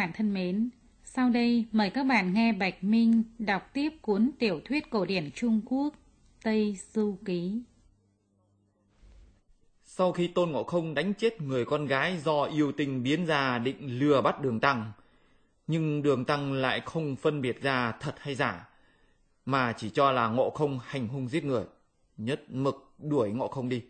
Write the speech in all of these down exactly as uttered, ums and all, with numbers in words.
bạn thân mến, sau đây mời các bạn nghe Bạch Minh đọc tiếp cuốn tiểu thuyết cổ điển Trung Quốc Tây Du Ký. Sau khi Tôn Ngộ Không đánh chết người con gái do yêu tinh biến ra định lừa bắt Đường Tăng, nhưng Đường Tăng lại không phân biệt ra thật hay giả, mà chỉ cho là Ngộ Không hành hung giết người, nhất mực đuổi Ngộ Không đi.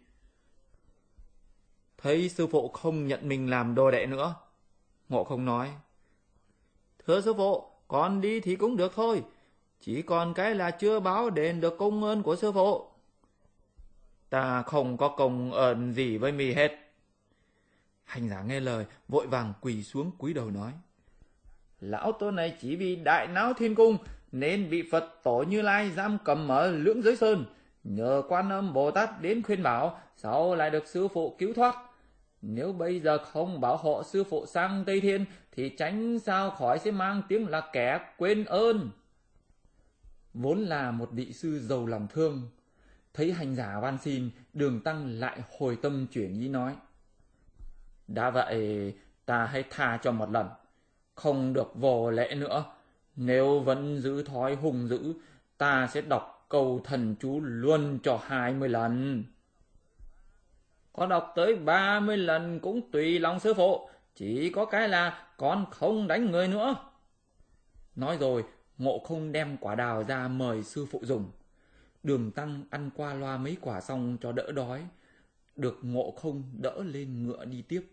Thấy sư phụ không nhận mình làm đồ đệ nữa, Ngộ Không nói: "Thưa sư phụ, con đi thì cũng được thôi, chỉ còn cái là chưa báo đền được công ơn của sư phụ." "Ta không có công ơn gì với mi hết." Hành giả nghe lời vội vàng quỳ xuống cúi đầu nói: "Lão Tôn này chỉ vì đại náo thiên cung nên bị Phật tổ Như Lai giam cầm ở Lưỡng Giới Sơn, nhờ Quan Âm Bồ Tát đến khuyên bảo, sau lại được sư phụ cứu thoát. Nếu bây giờ không bảo hộ sư phụ sang Tây Thiên thì tránh sao khỏi sẽ mang tiếng là kẻ quên ơn." Vốn là một vị sư giàu lòng thương, thấy hành giả van xin, Đường Tăng lại hồi tâm chuyển ý nói: "Đã vậy, ta hãy tha cho một lần, không được vô lễ nữa. Nếu vẫn giữ thói hung dữ, ta sẽ đọc câu thần chú luôn cho hai mươi lần." "Có đọc tới ba mươi lần cũng tùy lòng sư phụ, chỉ có cái là con không đánh người nữa." Nói rồi, Ngộ Không đem quả đào ra mời sư phụ dùng. Đường Tăng ăn qua loa mấy quả xong cho đỡ đói, được Ngộ Không đỡ lên ngựa đi tiếp.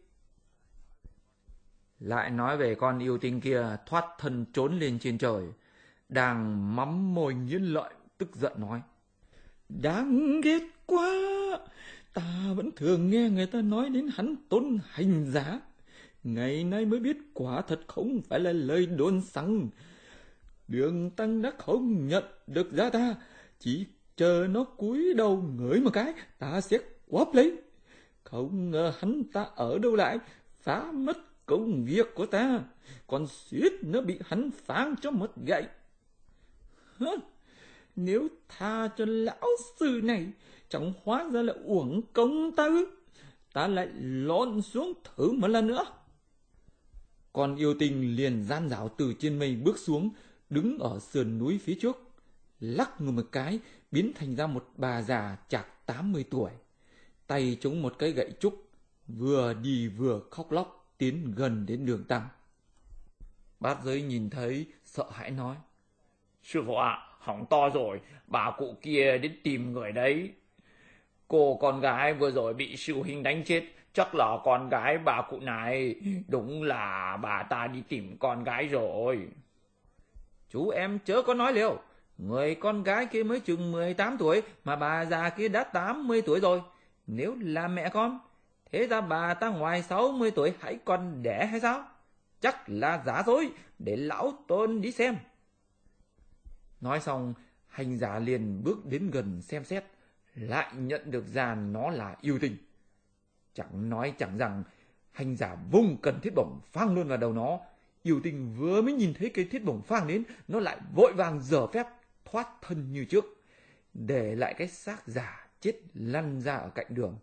Lại nói về con yêu tinh kia thoát thân trốn lên trên trời, đang mắm môi nghiến lợi, tức giận nói: "Đáng ghét quá! Ta vẫn thường nghe người ta nói đến hắn Tôn hành giả, ngày nay mới biết quả thật không phải là lời đồn xăng. Đường Tăng đã không nhận được ra ta, chỉ chờ nó cúi đầu ngửi một cái, ta sẽ quắp lấy. Không ngờ hắn ta ở đâu lại, phá mất công việc của ta, còn suýt nữa bị hắn phang cho một gậy. Hả? Nếu tha cho lão sư này, chẳng hóa ra là uổng công ta ư? Ta lại lộn xuống thử một lần nữa." Con yêu tinh liền gian dảo từ trên mây bước xuống, đứng ở sườn núi phía trước, lắc người một cái, biến thành ra một bà già chạc tám mươi tuổi, tay chống một cái gậy trúc, vừa đi vừa khóc lóc tiến gần đến Đường Tăng. Bát Giới nhìn thấy sợ hãi nói: "Sư phụ ạ, à, hỏng to rồi, bà cụ kia đến tìm người đấy. Cô con gái vừa rồi bị sư huynh đánh chết, chắc là con gái bà cụ này, đúng là bà ta đi tìm con gái rồi." "Chú em chớ có nói liều, người con gái kia mới chừng mười tám tuổi mà bà già kia đã tám mươi tuổi rồi. Nếu là mẹ con, thế ra bà ta ngoài sáu mươi tuổi hãy còn đẻ hay sao? Chắc là giả dối, để lão Tôn đi xem." Nói xong, hành giả liền bước đến gần xem xét, lại nhận được ra nó là yêu tinh. Chẳng nói chẳng rằng, hành giả vung cần thiết bổng phang luôn vào đầu nó. Yêu tinh vừa mới nhìn thấy cây thiết bổng phang đến, nó lại vội vàng giở phép thoát thân như trước, để lại cái xác giả chết lăn ra ở cạnh đường.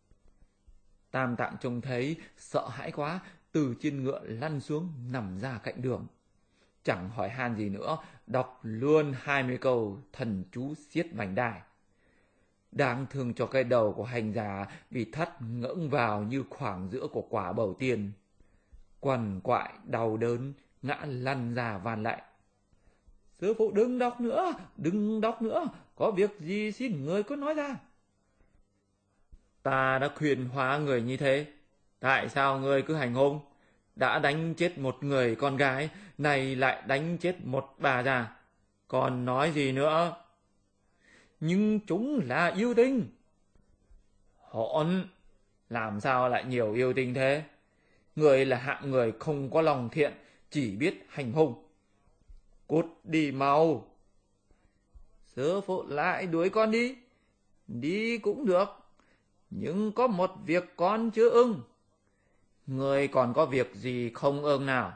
Tam Tạng trông thấy sợ hãi quá, từ trên ngựa lăn xuống nằm ra cạnh đường. Chẳng hỏi han gì nữa, đọc luôn hai mươi câu thần chú xiết vành đai. Đáng thương cho cái đầu của hành giả bị thắt ngẫng vào như khoảng giữa của quả bầu tiên. Quằn quại đau đớn, ngã lăn ra van lại: "Sư phụ đừng đọc nữa, đừng đọc nữa, có việc gì xin người cứ nói ra." "Ta đã khuyên hóa người như thế, tại sao người cứ hành hung? Đã đánh chết một người con gái, này lại đánh chết một bà già, còn nói gì nữa?" "Nhưng chúng là yêu tinh." "Hỗn, làm sao lại nhiều yêu tinh thế? Người là hạng người không có lòng thiện, chỉ biết hành hung. Cút đi mau." "Sư phụ lại đuổi con đi." "Đi cũng được, nhưng có một việc con chưa ưng." "Người còn có việc gì không ưng nào?"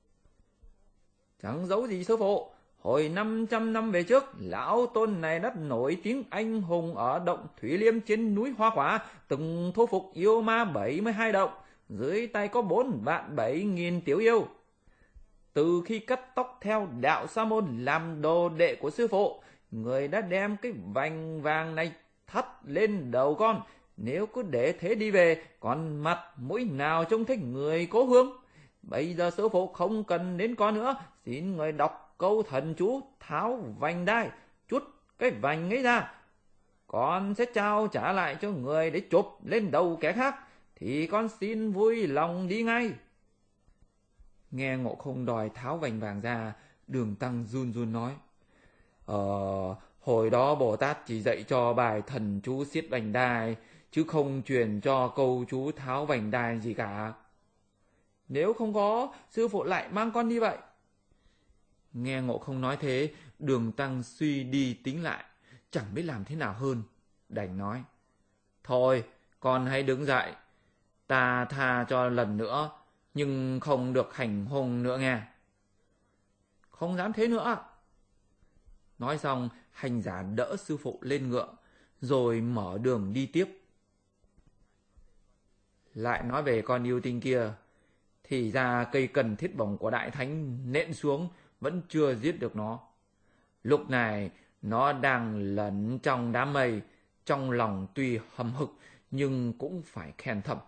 "Chẳng giấu gì sư phụ, hồi năm trăm năm về trước, lão Tôn này đã nổi tiếng anh hùng ở động Thủy Liêm trên núi Hoa Quả, từng thu phục yêu ma bảy mươi hai động, dưới tay có bốn vạn bảy nghìn tiểu yêu. từ khi cắt tóc theo đạo Sa môn làm đồ đệ của sư phụ, người đã đem cái vành vàng này thắt lên đầu con. Nếu cứ để thế đi về, còn mặt mũi nào trông thấy người cố hương. Bây giờ sư phụ không cần đến con nữa, xin người đọc câu thần chú tháo vành đai, chút cái vành ấy ra. Con sẽ trao trả lại cho người để chụp lên đầu kẻ khác, thì con xin vui lòng đi ngay. Nghe Ngộ Không đòi tháo vành vàng ra, Đường Tăng run run nói: Ờ, hồi đó Bồ Tát chỉ dạy cho bài thần chú siết vành đai, chứ không truyền cho câu chú tháo vành đai gì cả. Nếu không có, sư phụ lại mang con đi vậy. Nghe Ngộ Không nói thế, Đường Tăng suy đi tính lại, chẳng biết làm thế nào hơn, đành nói: Thôi, con hãy đứng dậy, ta tha cho lần nữa, nhưng không được hành hung nữa nghe. Không dám thế nữa. Nói xong, hành giả đỡ sư phụ lên ngựa, rồi mở đường đi tiếp. Lại nói về con yêu tinh kia, thì ra cây cần thiết bổng của Đại Thánh nện xuống vẫn chưa giết được nó. Lúc này nó đang lẫn trong đám mây, trong lòng tuy hầm hực nhưng cũng phải khen thầm: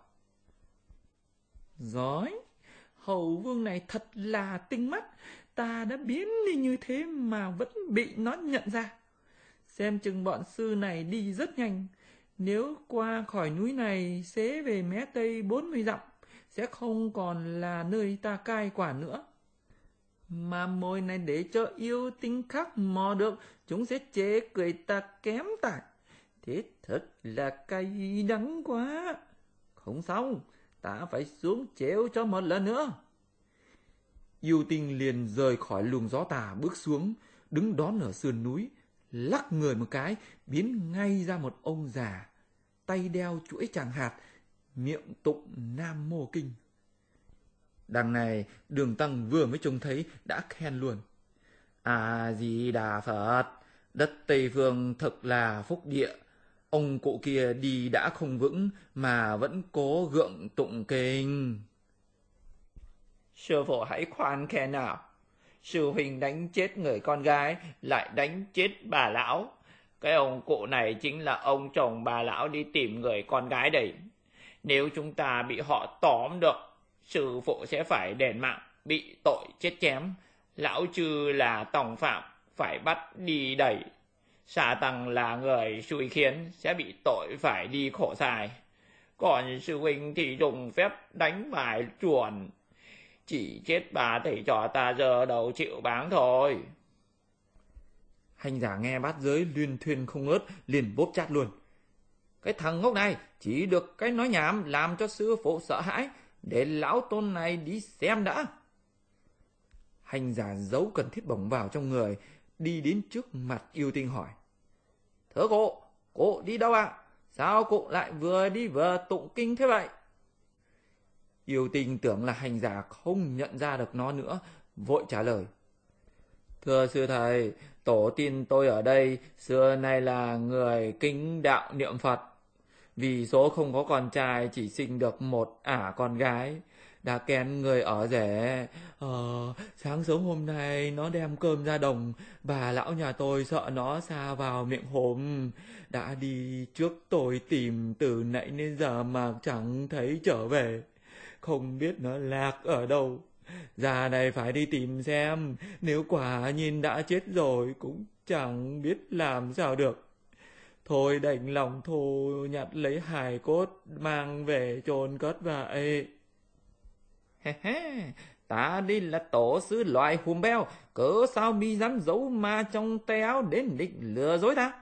Giỏi, hầu vương này thật là tinh mắt, ta đã biến đi như thế mà vẫn bị nó nhận ra. Xem chừng bọn sư này đi rất nhanh, nếu qua khỏi núi này xế về mé tây bốn mươi dặm, sẽ không còn là nơi ta cai quản nữa. Mà mồi này để cho yêu tinh khác mò được, chúng sẽ chế cười ta kém tải. Thế thật là cay đắng quá. Không xong, ta phải xuống treo cho một lần nữa. Yêu tinh liền rời khỏi luồng gió tà bước xuống, đứng đón ở sườn núi, lắc người một cái, biến ngay ra một ông già, tay đeo chuỗi tràng hạt, miệng tụng Nam Mô Kinh. Đằng này, Đường Tăng vừa mới trông thấy đã khen luôn: A Di Đà Phật, đất Tây Phương thực là phúc địa. Ông cụ kia đi đã không vững mà vẫn cố gượng tụng kinh. Sư phụ hãy khoan khen nào. Sư huynh đánh chết người con gái, lại đánh chết bà lão. Cái ông cụ này chính là ông chồng bà lão đi tìm người con gái đấy. Nếu chúng ta bị họ tóm được, sư phụ sẽ phải đền mạng, bị tội chết chém. Lão Chư là tòng phạm, phải bắt đi đẩy. Sa Tăng là người xui khiến, sẽ bị tội phải đi khổ sai. Còn sư huynh thì dùng phép đánh bài chuồn, chỉ chết bà thầy trò ta giờ đầu chịu báng thôi. Hành giả nghe bát giới luyên thuyên không ngớt, liền bốp chát luôn: Cái thằng ngốc này chỉ được cái nói nhảm làm cho sư phụ sợ hãi, để lão tôn này đi xem đã. Hành giả giấu cần thiết bổng vào trong người, đi đến trước mặt yêu tinh hỏi: Thưa cụ, cụ đi đâu ạ? À? Sao cụ lại vừa đi vừa tụng kinh thế vậy? Yêu tinh tưởng là hành giả không nhận ra được nó nữa, vội trả lời: Thưa sư thầy, tổ tiên tôi ở đây xưa nay là người kính đạo niệm Phật. Vì số không có con trai, chỉ sinh được một ả con gái, đã kén người ở rể. Ờ, sáng sớm hôm nay nó đem cơm ra đồng, bà lão nhà tôi sợ nó sa vào miệng hổm, đã đi trước tôi tìm từ nãy đến giờ mà chẳng thấy trở về, không biết nó lạc ở đâu. Ra đây phải đi tìm xem, nếu quả nhìn đã chết rồi cũng chẳng biết làm sao được. Thôi đành lòng thù nhặt lấy hài cốt mang về chôn cất vậy. Ta đi là tổ sư loại hùm beo, cớ sao mi dám giấu ma trong tay áo đến định lừa dối ta?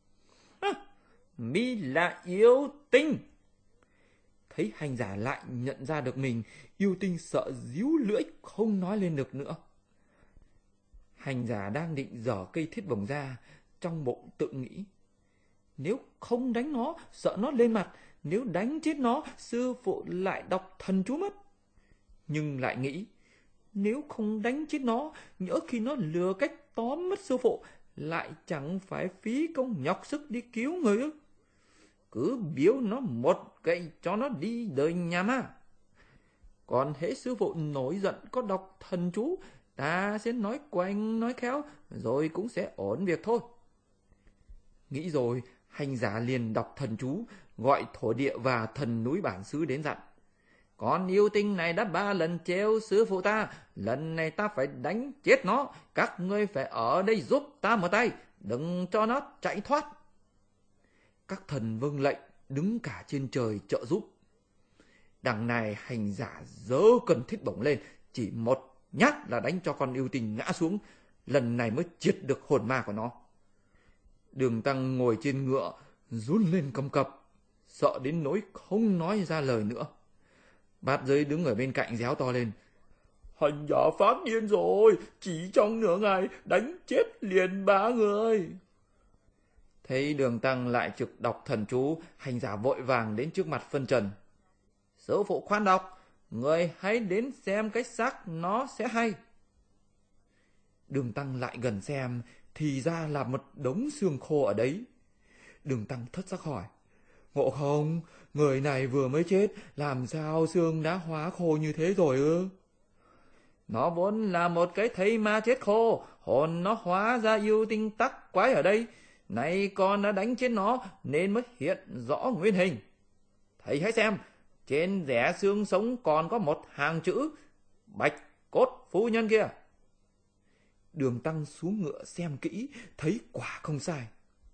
Mi là yêu tinh. Thấy hành giả lại nhận ra được mình, yêu tinh sợ díu lưỡi không nói lên được nữa. Hành giả đang định giở cây thiết bổng ra, trong bụng tự nghĩ: Nếu không đánh nó, sợ nó lên mặt. Nếu đánh chết nó, sư phụ lại đọc thần chú mất. Nhưng lại nghĩ: Nếu không đánh chết nó, nhỡ khi nó lừa cách tóm mất sư phụ, lại chẳng phải phí công nhọc sức đi cứu người ư. Cứ biếu nó một gậy cho nó đi đời nhà ma. Còn hễ sư phụ nổi giận có đọc thần chú, ta sẽ nói quanh nói khéo, rồi cũng sẽ ổn việc thôi. Nghĩ rồi, hành giả liền đọc thần chú, gọi thổ địa và thần núi bản xứ đến dặn. Con yêu tinh này đã ba lần trêu sư phụ ta, lần này ta phải đánh chết nó. Các ngươi phải ở đây giúp ta một tay, đừng cho nó chạy thoát. Các thần vâng lệnh, đứng cả trên trời trợ giúp. Đằng này hành giả giơ cần thiết bổng lên, chỉ một nhát là đánh cho con yêu tinh ngã xuống, lần này mới triệt được hồn ma của nó. Đường Tăng ngồi trên ngựa, run lên cầm cập, sợ đến nỗi không nói ra lời nữa. Bát Giới đứng ở bên cạnh réo to lên. Hành giả phát điên rồi, chỉ trong nửa ngày đánh chết liền ba người. Thấy Đường Tăng lại trực đọc thần chú, hành giả vội vàng đến trước mặt phân trần. Sư phụ khoan đọc, người hãy đến xem cái xác nó sẽ hay. Đường Tăng lại gần xem, thì ra là một đống xương khô ở đấy. Đường Tăng thất sắc hỏi. Ngộ Không, người này vừa mới chết, làm sao xương đã hóa khô như thế rồi ư? Nó vốn là một cái thây ma chết khô, hồn nó hóa ra yêu tinh tắc quái ở đây. Nay con đã đánh chết nó nên mới hiện rõ nguyên hình. Thầy hãy xem, trên rẽ xương sống còn có một hàng chữ Bạch Cốt Phu Nhân kia. Đường Tăng xuống ngựa xem kỹ, thấy quả không sai.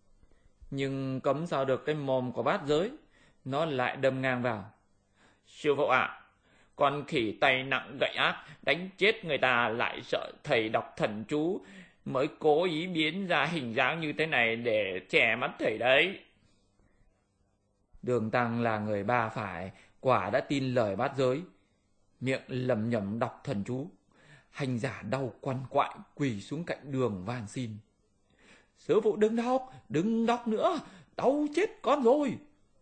Nhưng cấm sao được cái mồm của Bát Giới, nó lại đâm ngang vào. Sư phụ ạ, à, con khỉ tay nặng gậy ác, đánh chết người ta lại sợ thầy đọc thần chú, mới cố ý biến ra hình dáng như thế này để che mắt thầy đấy. Đường Tăng là người ba phải, quả đã tin lời Bát Giới, miệng lẩm nhẩm đọc thần chú. Hành giả đau quằn quại quỳ xuống cạnh đường van xin. Sư phụ đừng đọc, đừng đọc nữa, đau chết con rồi.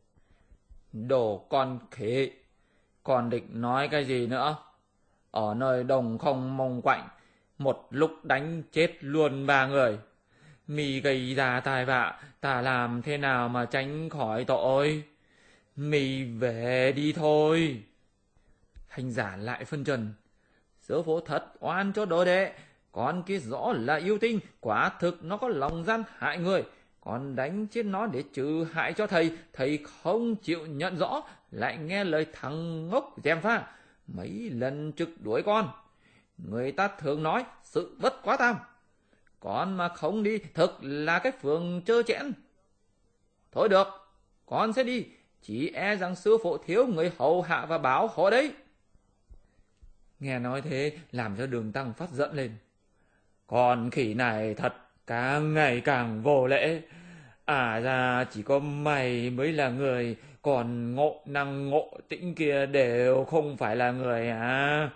Đồ con khỉ, con định nói cái gì nữa? Ở nơi đồng không mông quạnh, một lúc đánh chết luôn ba người. Mì gây ra tai vạ, ta làm thế nào mà tránh khỏi tội? Mì về đi thôi. Hành giả lại phân trần. Sư phụ thật oan cho đồ đệ, con kia rõ là yêu tinh, quả thực nó có lòng gian hại người. Con đánh chết nó để trừ hại cho thầy, thầy không chịu nhận rõ, lại nghe lời thằng ngốc gièm pha, mấy lần trực đuổi con. Người ta thường nói sự bất quá tam, con mà không đi thực là cái phường trơ trẽn. Thôi được, con sẽ đi, chỉ e rằng sư phụ thiếu người hầu hạ và bảo hộ đấy. Nghe nói thế làm cho Đường Tăng phát giận lên. Con khỉ này thật càng ngày càng vô lễ. À ra chỉ có mày mới là người, còn Ngộ Năng Ngộ Tĩnh kia đều không phải là người à?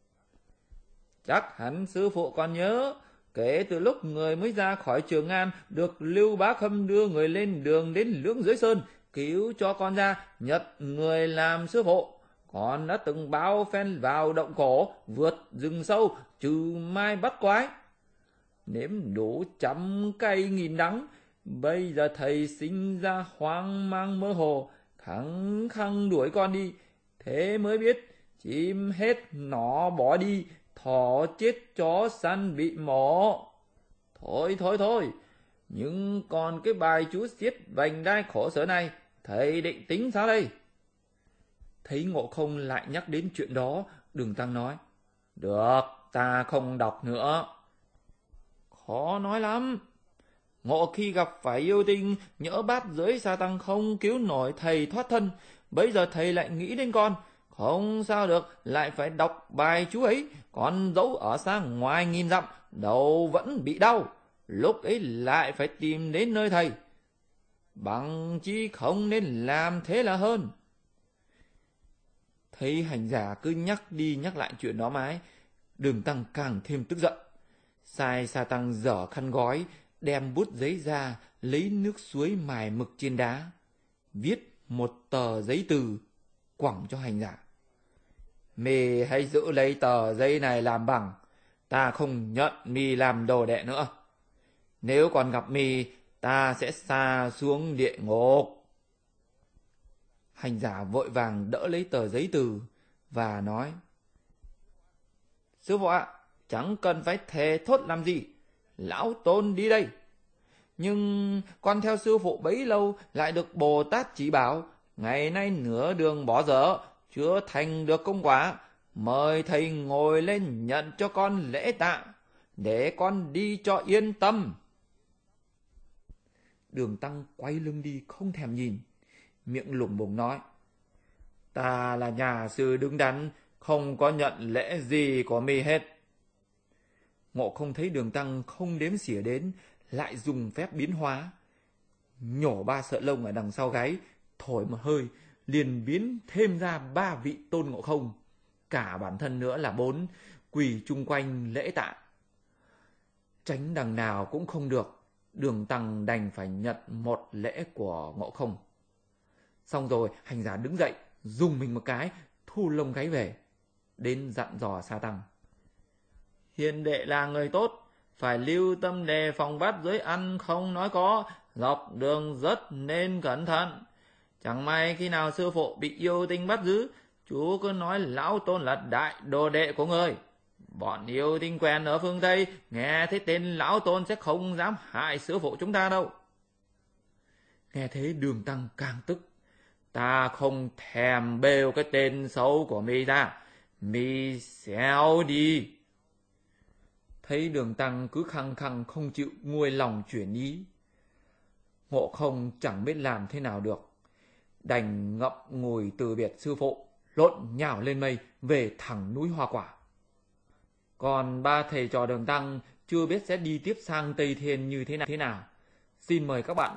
Chắc hẳn sư phụ còn nhớ, kể từ lúc người mới ra khỏi Trường An, được Lưu Bá Khâm đưa người lên đường đến Lưỡng Giới Sơn, cứu cho con ra, nhận người làm sư phụ. Con đã từng bao phen vào động cổ, vượt rừng sâu, trừ mai bắt quái. Nếm đủ trăm cay nghìn đắng, bây giờ thầy sinh ra hoang mang mơ hồ, khăng khăng đuổi con đi. Thế mới biết, chim hết nó bỏ đi, thỏ chết chó săn bị mổ. Thôi thôi thôi, nhưng còn cái bài chú xiết vành đai khổ sở này, thầy định tính sao đây? Thấy Ngộ Không lại nhắc đến chuyện đó, Đường Tăng nói. Được, ta không đọc nữa. Khó nói lắm. Ngộ khi gặp phải yêu tinh, nhỡ Bát Giới Sa Tăng không cứu nổi thầy thoát thân, bây giờ thầy lại nghĩ đến con. Không sao được, lại phải đọc bài chú ấy. Con dẫu ở xa ngoài nghìn dặm, đầu vẫn bị đau. Lúc ấy lại phải tìm đến nơi thầy. Bằng chi không nên làm thế là hơn. Thấy hành giả cứ nhắc đi nhắc lại chuyện đó mãi, Đường Tăng càng thêm tức giận. Sai Sa Tăng dở khăn gói, đem bút giấy ra, lấy nước suối mài mực trên đá, viết một tờ giấy từ, quẳng cho hành giả. Mì hãy giữ lấy tờ giấy này làm bằng, ta không nhận mì làm đồ đệ nữa. Nếu còn gặp mì, ta sẽ sa xuống địa ngục. Hành giả vội vàng đỡ lấy tờ giấy từ, và nói: Sư phụ ạ, chẳng cần phải thề thốt làm gì, lão tôn đi đây. Nhưng con theo sư phụ bấy lâu lại được Bồ Tát chỉ bảo, ngày nay nửa đường bỏ dở, chưa thành được công quả, mời thầy ngồi lên nhận cho con lễ tạ, để con đi cho yên tâm. Đường Tăng quay lưng đi không thèm nhìn, miệng lủng bủng nói: Ta là nhà sư đứng đắn, không có nhận lễ gì của mi hết. Ngộ Không thấy Đường Tăng không đếm xỉa đến, lại dùng phép biến hóa, nhổ ba sợi lông ở đằng sau gáy, thổi một hơi, liền biến thêm ra ba vị Tôn Ngộ Không, cả bản thân nữa là bốn, quỳ chung quanh lễ tạ. Tránh đằng nào cũng không được, Đường Tăng đành phải nhận một lễ của Ngộ Không. Xong rồi hành giả đứng dậy, dùng mình một cái, thu lông gáy về, đến dặn dò Sa Tăng: Hiền đệ là người tốt, phải lưu tâm đề phòng bắt giới ăn không nói có, dọc đường rất nên cẩn thận. Chẳng may khi nào sư phụ bị yêu tinh bắt giữ, chú cứ nói lão tôn là đại đồ đệ của người. Bọn yêu tinh quen ở phương Tây, nghe thấy tên lão tôn sẽ không dám hại sư phụ chúng ta đâu. Nghe thế Đường Tăng càng tức: Ta không thèm bêu cái tên xấu của mi ra, mi xéo đi. Thấy Đường Tăng cứ khăng khăng không chịu nguôi lòng chuyển ý, Ngộ Không chẳng biết làm thế nào được, đành ngậm ngùi từ biệt sư phụ, lộn nhào lên mây về thẳng núi Hoa Quả. Còn ba thầy trò Đường Tăng chưa biết sẽ đi tiếp sang Tây Thiên như thế nào thế nào. Xin mời các bạn